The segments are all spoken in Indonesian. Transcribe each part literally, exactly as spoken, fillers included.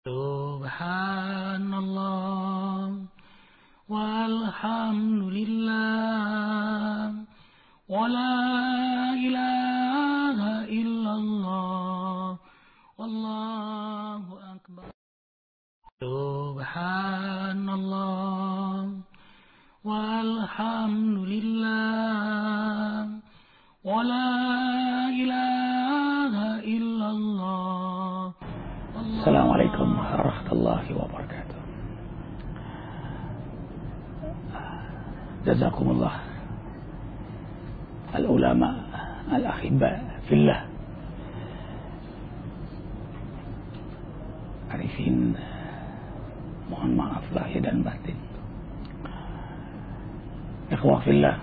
Subhanallah walhamdulillah wa la ilaha illallah wallahu akbar. Subhanallah walhamdulillah wa la ilaha illallah. Assalamualaikum warahmatullahi wabarakatuh. Jazakumullah al-ulama al-akhibba fillah, arifin, mohon maaf lahir dan batin. Ikhwah fillah,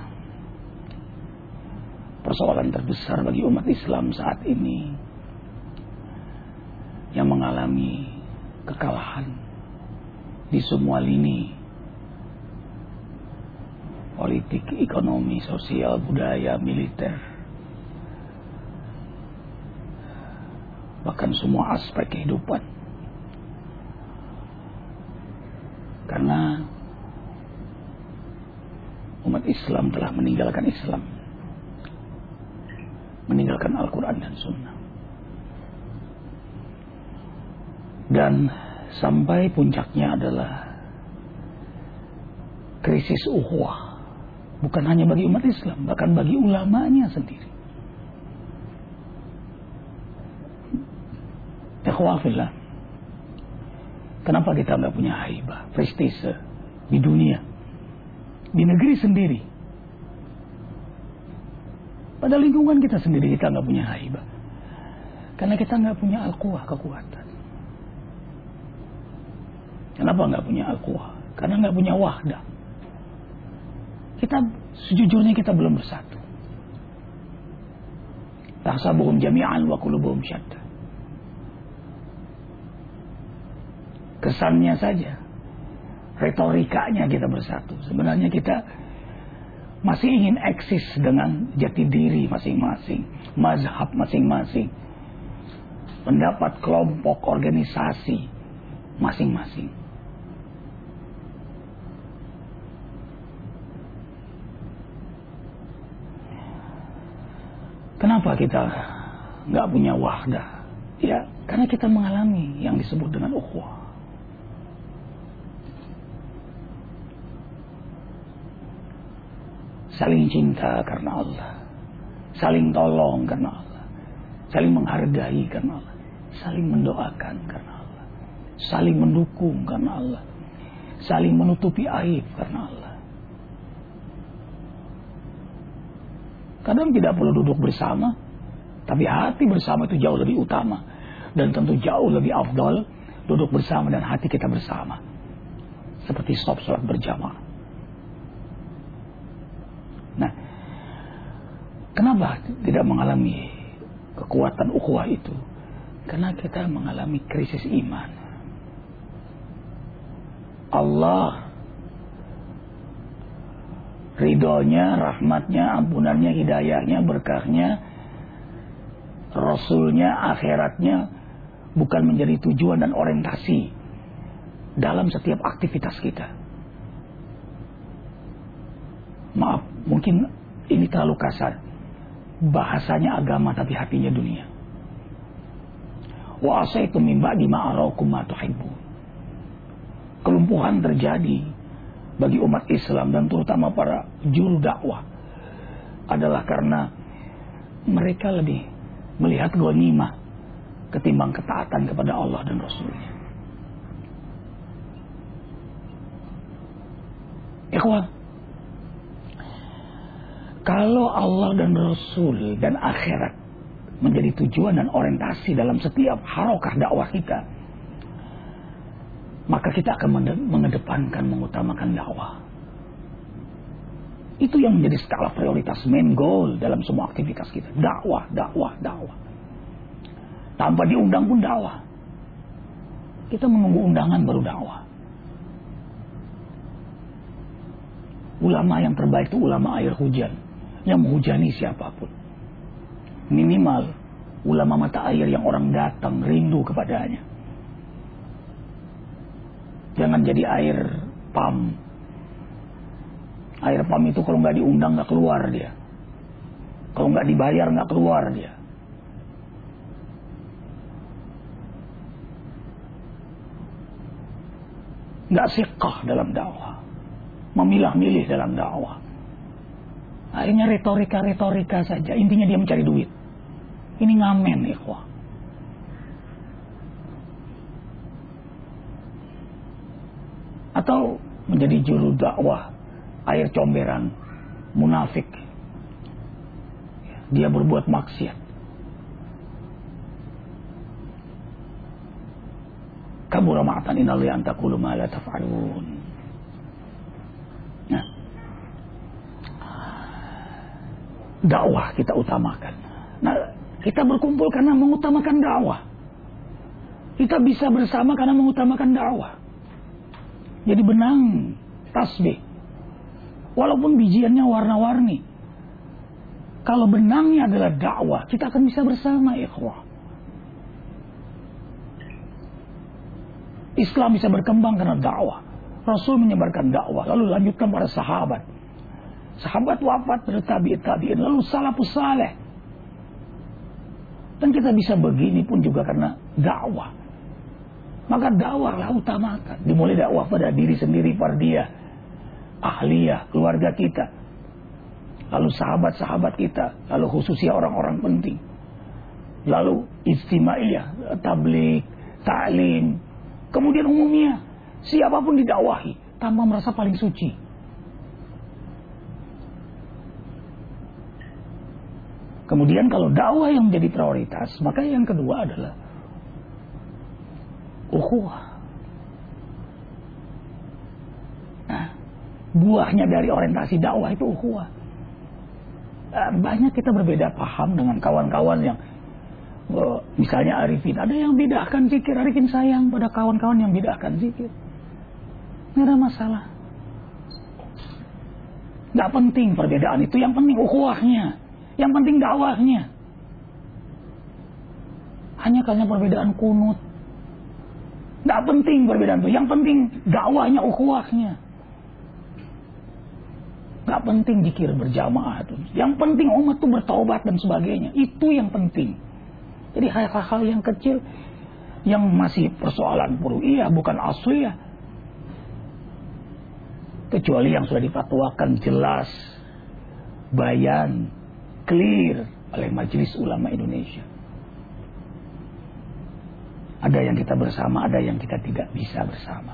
persoalan terbesar bagi umat Islam saat ini yang mengalami kekalahan di semua lini, politik, ekonomi, sosial, budaya, militer, bahkan semua aspek kehidupan. Karena umat Islam telah meninggalkan Islam, meninggalkan Al-Quran dan Sunnah. Dan sampai puncaknya adalah krisis ukhuwah, bukan hanya bagi umat Islam, bahkan bagi ulamanya sendiri. Ikhwah fillah, kenapa kita nggak punya haibah, prestise di dunia, di negeri sendiri? Pada lingkungan kita sendiri kita nggak punya haibah, karena kita nggak punya al-quwah, kekuatan. Kenapa nggak punya al-quwah? Karena nggak punya wahdah. Kita sejujurnya kita belum bersatu. Tahsabuhum jami'an wa qulubuhum syatta. Kesannya saja, retorikanya kita bersatu. Sebenarnya kita masih ingin eksis dengan jati diri masing-masing, mazhab masing-masing, pendapat kelompok, organisasi masing-masing. Kenapa kita nggak punya wahdah? Ya, karena kita mengalami yang disebut dengan ukhuwah. Saling cinta karena Allah, saling tolong karena Allah, saling menghargai karena Allah, saling mendoakan karena Allah, saling mendukung karena Allah, saling menutupi aib karena Allah. Kadang tidak perlu duduk bersama, tapi hati bersama itu jauh lebih utama. Dan tentu jauh lebih afdal duduk bersama dan hati kita bersama. Seperti stop sholat berjamaah. Nah, kenapa tidak mengalami kekuatan ukhuwah itu? Karena kita mengalami krisis iman. Allah ridhonya, rahmatnya, ampunannya, hidayahnya, berkahnya, Rasulnya, akhiratnya bukan menjadi tujuan dan orientasi dalam setiap aktivitas kita. Maaf, mungkin ini terlalu kasar. Bahasanya agama tapi hatinya dunia. Wa asaitum min ba'di ma araakum ma tuhibbun. Kelumpuhan terjadi bagi umat Islam dan terutama para juru dakwah adalah karena mereka lebih melihat ghanimah ketimbang ketaatan kepada Allah dan Rasulnya. Ikhwan, kalau Allah dan Rasul dan akhirat menjadi tujuan dan orientasi dalam setiap harokah dakwah kita, maka kita akan mengedepankan, mengutamakan dakwah. Itu yang menjadi skala prioritas, main goal dalam semua aktivitas kita. Dakwah, dakwah, dakwah. Tanpa diundang pun dakwah. Kita menunggu undangan baru dakwah. Ulama yang terbaik itu ulama air hujan, yang menghujani siapapun. Minimal ulama mata air yang orang datang rindu kepadanya. Jangan jadi air pam. Air pam itu kalau nggak diundang nggak keluar dia. Kalau nggak dibayar nggak keluar dia. Nggak siqah dalam dakwah. Memilah-milih dalam dakwah. Akhirnya retorika-retorika saja. Intinya dia mencari duit. Ini ngamen, ikhwah. Atau menjadi juru dakwah air comberan, munafik. Dia berbuat maksiat. Kabura ma'atan inalli an taqulu ma la taf'alun. Nah, dakwah kita utamakan. Nah, kita berkumpul karena mengutamakan dakwah. Kita bisa bersama karena mengutamakan dakwah. Jadi benang tasbih, walaupun bijiannya warna-warni, kalau benangnya adalah dakwah, kita akan bisa bersama, ikhwah. Islam bisa berkembang karena dakwah. Rasul menyebarkan dakwah, lalu lanjutkan pada sahabat. Sahabat wafat pada tabi'in tabi'in, lalu salafus saleh. Dan kita bisa begini pun juga karena dakwah. Maka dakwahlah utamakan. Dimulai dakwah pada diri sendiri, pada dia, ahliyah, keluarga kita, lalu sahabat-sahabat kita, lalu khususnya orang-orang penting, lalu istimaiyah, tabligh, ta'lim, kemudian umumnya siapapun didakwahi tanpa merasa paling suci. Kemudian kalau dakwah yang menjadi prioritas, maka yang kedua adalah ukhuwah. Nah, buahnya dari orientasi dakwah itu ukhuwah. Banyak kita berbeda paham dengan kawan-kawan yang misalnya arifin. Ada yang bedakan zikir, arifin sayang pada kawan-kawan yang bedakan zikir. Tidak ada masalah. Gak penting perbedaan itu, yang penting ukhuwahnya, yang penting dakwahnya. Hanya karena perbedaan kunut. Gak penting perbedaan itu, yang penting dakwahnya, ukhuwahnya. Gak penting zikir berjamaah itu. Yang penting umat itu bertaubat dan sebagainya. Itu yang penting. Jadi hal-hal yang kecil yang masih persoalan furu'iyah bukan asliyah, kecuali yang sudah difatwakan jelas, bayan, clear oleh Majelis Ulama Indonesia. Ada yang kita bersama, ada yang kita tidak bisa bersama.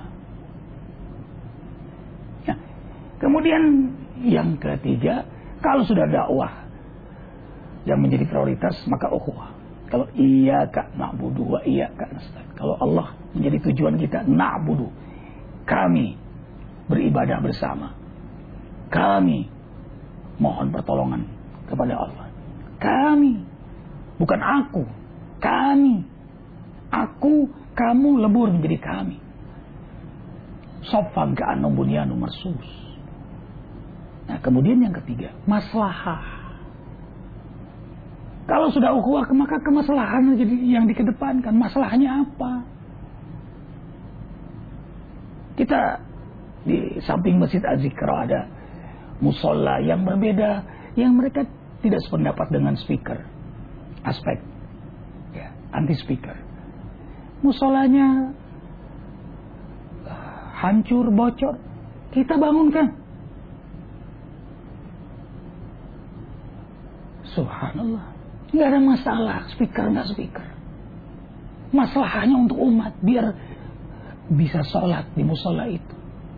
Nah, kemudian yang ketiga, kalau sudah dakwah yang menjadi prioritas, maka ukhuwah. Kalau iyyaka na'budu wa iyyaka nasta'in. Kalau Allah menjadi tujuan kita, na'budu, kami beribadah bersama. Kami mohon pertolongan kepada Allah. Kami, bukan aku, kami. Aku, kamu lebur menjadi kami. Soffan ka'annahum bunyanun marsus. Nah, kemudian yang ketiga, maslahah. Kalau sudah ukhuwah, maka kemaslahan yang dikedepankan. Masalahnya apa? Kita di samping Masjid Az-Zikra ada musola yang berbeda, yang mereka tidak sependapat dengan speaker, aspek ya, anti speaker. Musolanya hancur, bocor, kita bangunkan. Subhanallah. Nggak ada masalah, speaker nggak speaker. Masalahnya untuk umat, biar bisa sholat di musola itu.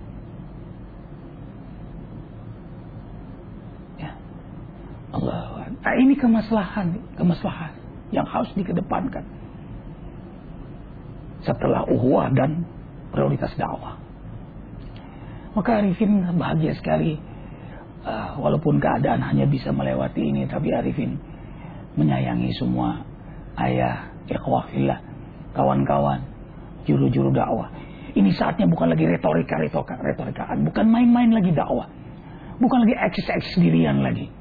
Ya, Allah. Nah, ini kemaslahan, kemaslahan yang harus dikedepankan setelah ukhuwah dan prioritas dakwah. Maka Arifin bahagia sekali, uh, walaupun keadaan hanya bisa melewati ini, tapi Arifin menyayangi semua ayah, ikhwah fillah, kawan-kawan, juru-juru dakwah. Ini saatnya bukan lagi retorika-retorikaan, bukan main-main lagi dakwah, bukan lagi eksis-eksis dirian lagi.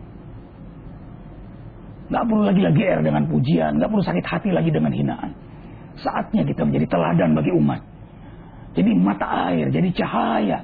Gak perlu lagi lagi er dengan pujian, gak perlu sakit hati lagi dengan hinaan. Saatnya kita menjadi teladan bagi umat. jadi mata air, jadi cahaya.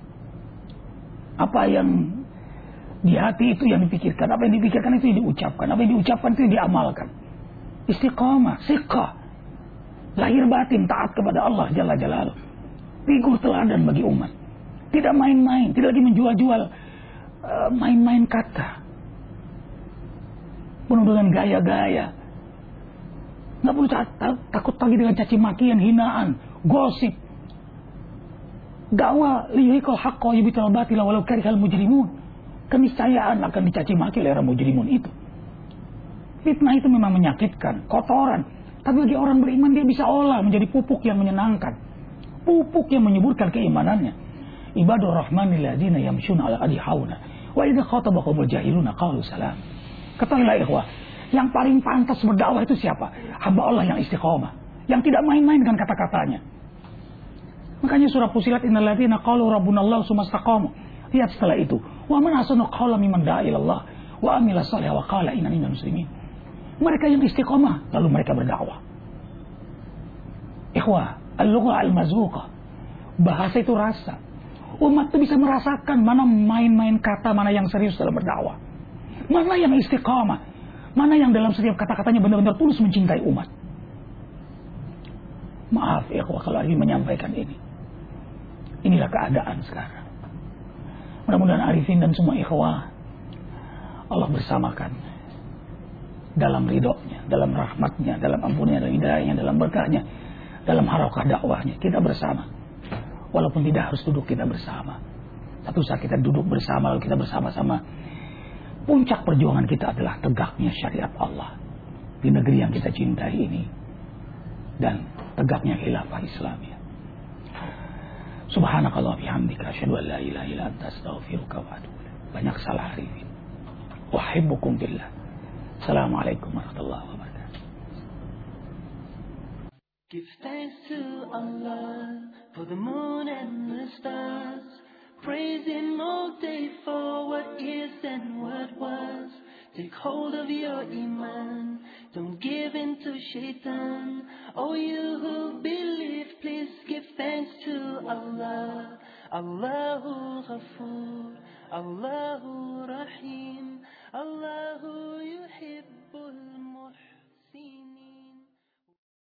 Apa yang di hati itu yang dipikirkan, apa yang dipikirkan itu yang diucapkan, apa yang diucapkan itu yang diamalkan. Istiqamah, siqah, lahir batin taat kepada Allah Jalla Jalaluh. Figur teladan bagi umat. Tidak main-main, tidak lagi menjual-jual uh, main-main kata. Penuh dengan gaya-gaya. Nggak perlu takut lagi dengan caci makian, hinaan, gosip. Dakwah liyuhiqal haqqa yubital batila walau karihal mujrimun. Keniscayaan akan dicaci maki oleh orang mujrimun itu. Fitnah itu memang menyakitkan, kotoran. Tapi bagi orang beriman dia bisa olah menjadi pupuk yang menyenangkan. Pupuk yang menyuburkan keimanannya. Ibadur rahmanil ladzina yamshuna ala ardi hauna wa idza khatabahumul jahiluna qalu salam. Ketahuilah ikhwah, yang paling pantas berdakwah itu siapa? Hamba Allah yang istiqomah, yang tidak main-main dengan kata-katanya. Makanya surah Fussilat innal ladzina qalu rabbunallahu tsumma istaqamu. Lihat setelah itu, wa man ahsanu qawlan mimman da'a ila Allah wa amila shalihan wa qala innani minal muslimin. Mereka yang istiqomah lalu mereka berdakwah. Ikhwah, al-lughah al-mazhuqah. Bahasa itu rasa. Umat itu bisa merasakan mana main-main kata, mana yang serius dalam berdakwah. Mana yang istiqamah, mana yang dalam setiap kata-katanya benar-benar tulus mencintai umat. Maaf ikhwah kalau ingin menyampaikan ini. Inilah keadaan sekarang. Mudah-mudahan arifin dan semua ikhwah Allah bersamakan dalam ridhonya, dalam rahmatnya, dalam ampunnya, dalam hidayahnya, dalam berkahnya, dalam harakah dakwahnya. Kita bersama. Walaupun tidak harus duduk, kita bersama. Satu saat kita duduk bersama, lalu kita bersama-sama. Puncak perjuangan kita adalah tegaknya syariat Allah di negeri yang kita cintai ini. Dan tegaknya khilafah Islamiyah. Subhanakallah bihamdika asyhadu an la ilaha illa anta astaghfiruka wa atubu ilaik. Banyak salah hari ini. Uhibbukum billah. Assalamualaikum warahmatullahi wabarakatuh. Give thanks to Allah for the moon and the stars. Praise Him all day for what is and what was. Take hold of your iman. Don't give in to shaitan. Oh, you who believe, please give thanks to Allah. Allahu Ghafoor, Allahu Rahim, Allahu yuhibbul muhsinin.